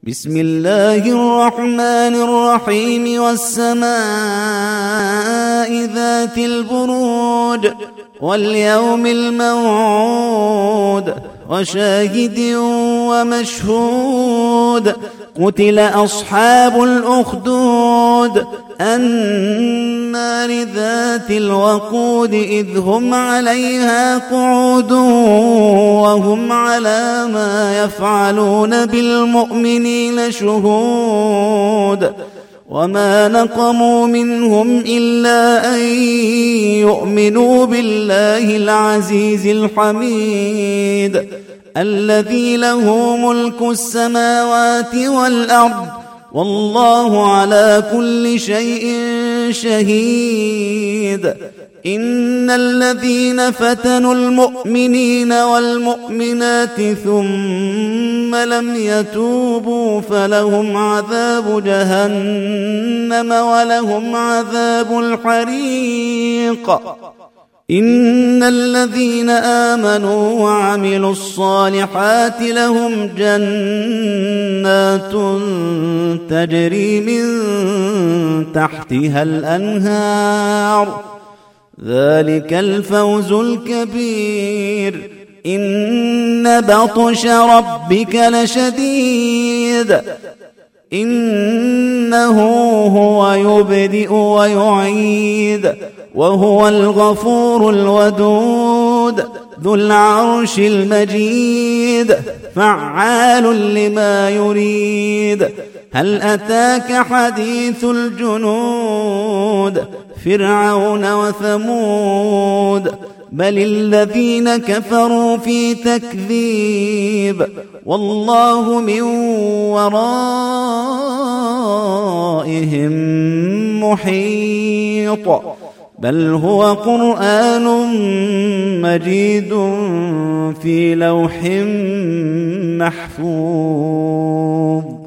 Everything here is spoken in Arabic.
بسم الله الرحمن الرحيم والسماء ذات البروج واليوم الموعود وشاهد ومشهود قتل أصحاب الأخدود النار ذات الوقود إذ هم عليها قعود وهم على ما يفعلون بالمؤمنين شهود وما نقموا منهم إلا أن يؤمنوا بالله العزيز الحميد الذي له ملك السماوات والأرض والله على كل شيء شهيد إن الذين فتنوا المؤمنين والمؤمنات ثم لم يتوبوا فلهم عذاب جهنم ولهم عذاب الحريق إن الذين آمنوا وعملوا الصالحات لهم جنات تجري من تحتها الأنهار ذلك الفوز الكبير إن بطش ربك لشديد إنه هو يبدئ ويعيد وهو الغفور الودود ذو العرش المجيد فعال لما يريد هل أتاك حديث الجنود فرعون وثمود بل الذين كفروا في تكذيب والله من ورائهم محيط بل هو قرآن مجيد في لوح محفوظ.